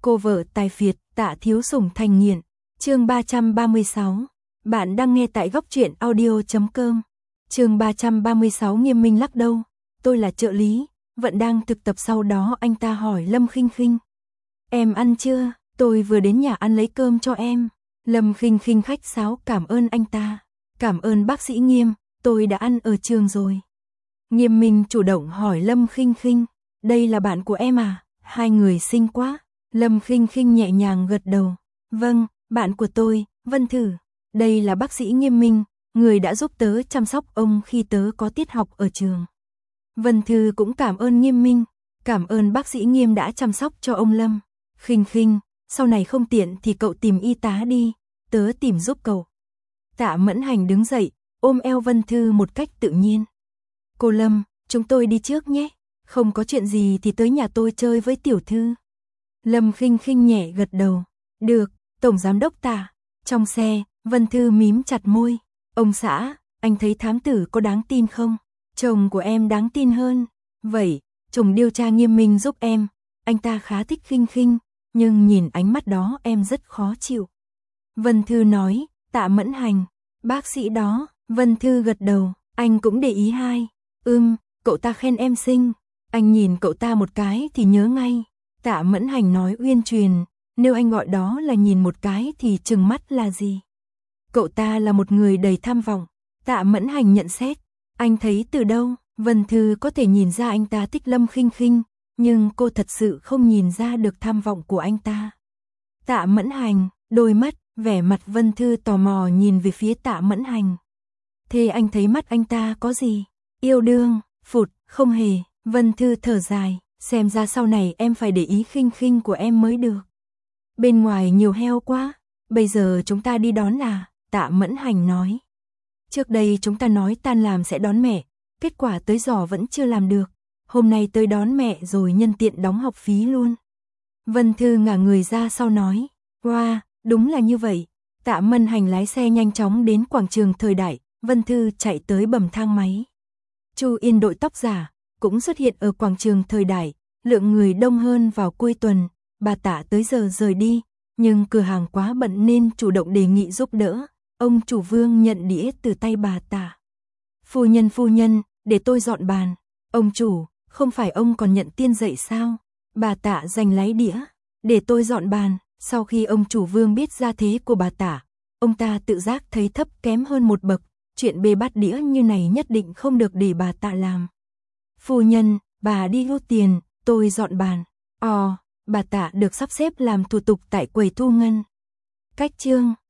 Cô vợ tài phiệt, Tạ Thiếu Sủng thành nghiện. Chương 336. Bạn đang nghe tại góc truyện audio.com. Chương 336 Nghiêm Minh lắc đầu. Tôi là trợ lý, vẫn đang thực tập. Sau đó anh ta hỏi Lâm Khinh Khinh. Em ăn chưa? Tôi vừa đến nhà ăn lấy cơm cho em. Lâm Khinh Khinh khách sáo cảm ơn anh ta. Cảm ơn bác sĩ Nghiêm, tôi đã ăn ở trường rồi. Nghiêm Minh chủ động hỏi Lâm Khinh Khinh. Đây là bạn của em à? Hai người xinh quá. Lâm Khinh Khinh nhẹ nhàng gật đầu. Vâng, bạn của tôi, Vân Thử. Đây là bác sĩ Nghiêm Minh, người đã giúp tớ chăm sóc ông khi tớ có tiết học ở trường. Vân Thư cũng cảm ơn Nghiêm Minh, cảm ơn bác sĩ Nghiêm đã chăm sóc cho ông Lâm. Khinh Khinh, sau này không tiện thì cậu tìm y tá đi, tớ tìm giúp cậu. Tạ Mẫn Hành đứng dậy, ôm eo Vân Thư một cách tự nhiên. Cô Lâm, chúng tôi đi trước nhé, không có chuyện gì thì tới nhà tôi chơi với tiểu thư. Lâm Khinh Khinh nhẹ gật đầu. Được, Tổng Giám đốc Tạ. Trong xe, Vân Thư mím chặt môi. Ông xã, anh thấy thám tử có đáng tin không? Chồng của em đáng tin hơn. Vậy, chồng điều tra Nghiêm Minh giúp em. Anh ta khá thích Khinh Khinh, nhưng nhìn ánh mắt đó em rất khó chịu. Vân Thư nói. Tạ Mẫn Hành. Bác sĩ đó. Vân Thư gật đầu. Anh cũng để ý hai. Cậu ta khen em xinh. Anh nhìn cậu ta một cái thì nhớ ngay. Tạ Mẫn Hành nói uyên truyền. Nếu anh gọi đó là nhìn một cái thì trừng mắt là gì? Cậu ta là một người đầy tham vọng. Tạ Mẫn Hành nhận xét. Anh thấy từ đâu? Vân Thư có thể nhìn ra anh ta thích Lâm Khinh Khinh, nhưng cô thật sự không nhìn ra được tham vọng của anh ta. Tạ Mẫn Hành, đôi mắt, vẻ mặt Vân Thư tò mò nhìn về phía Tạ Mẫn Hành. Thế anh thấy mắt anh ta có gì? Yêu đương, phụt, không hề. Vân Thư thở dài, xem ra sau này em phải để ý Khinh Khinh của em mới được. Bên ngoài nhiều heo quá, bây giờ chúng ta đi đón là, Tạ Mẫn Hành nói. Trước đây chúng ta nói tan làm sẽ đón mẹ, kết quả tới giờ vẫn chưa làm được. Hôm nay tới đón mẹ rồi nhân tiện đóng học phí luôn. Vân Thư ngả người ra sau nói. Wow, đúng là như vậy. Tạ Mẫn Hành lái xe nhanh chóng đến quảng trường Thời Đại, Vân Thư chạy tới bầm thang máy. Chu Yên đội tóc giả cũng xuất hiện ở quảng trường Thời Đại, lượng người đông hơn vào cuối tuần. Bà Tạ tới giờ rời đi, nhưng cửa hàng quá bận nên chủ động đề nghị giúp đỡ. Ông chủ Vương nhận đĩa từ tay bà Tạ. Phu nhân, để tôi dọn bàn. Ông chủ, không phải ông còn nhận tiên dạy sao? Bà Tạ giành lấy đĩa. Để tôi dọn bàn. Sau khi ông chủ Vương biết gia thế của bà Tạ, ông ta tự giác thấy thấp kém hơn một bậc. Chuyện bê bát đĩa như này nhất định không được để bà Tạ làm. Phu nhân, bà đi rút tiền, tôi dọn bàn. Bà Tạ được sắp xếp làm thủ tục tại quầy thu ngân. Cách chương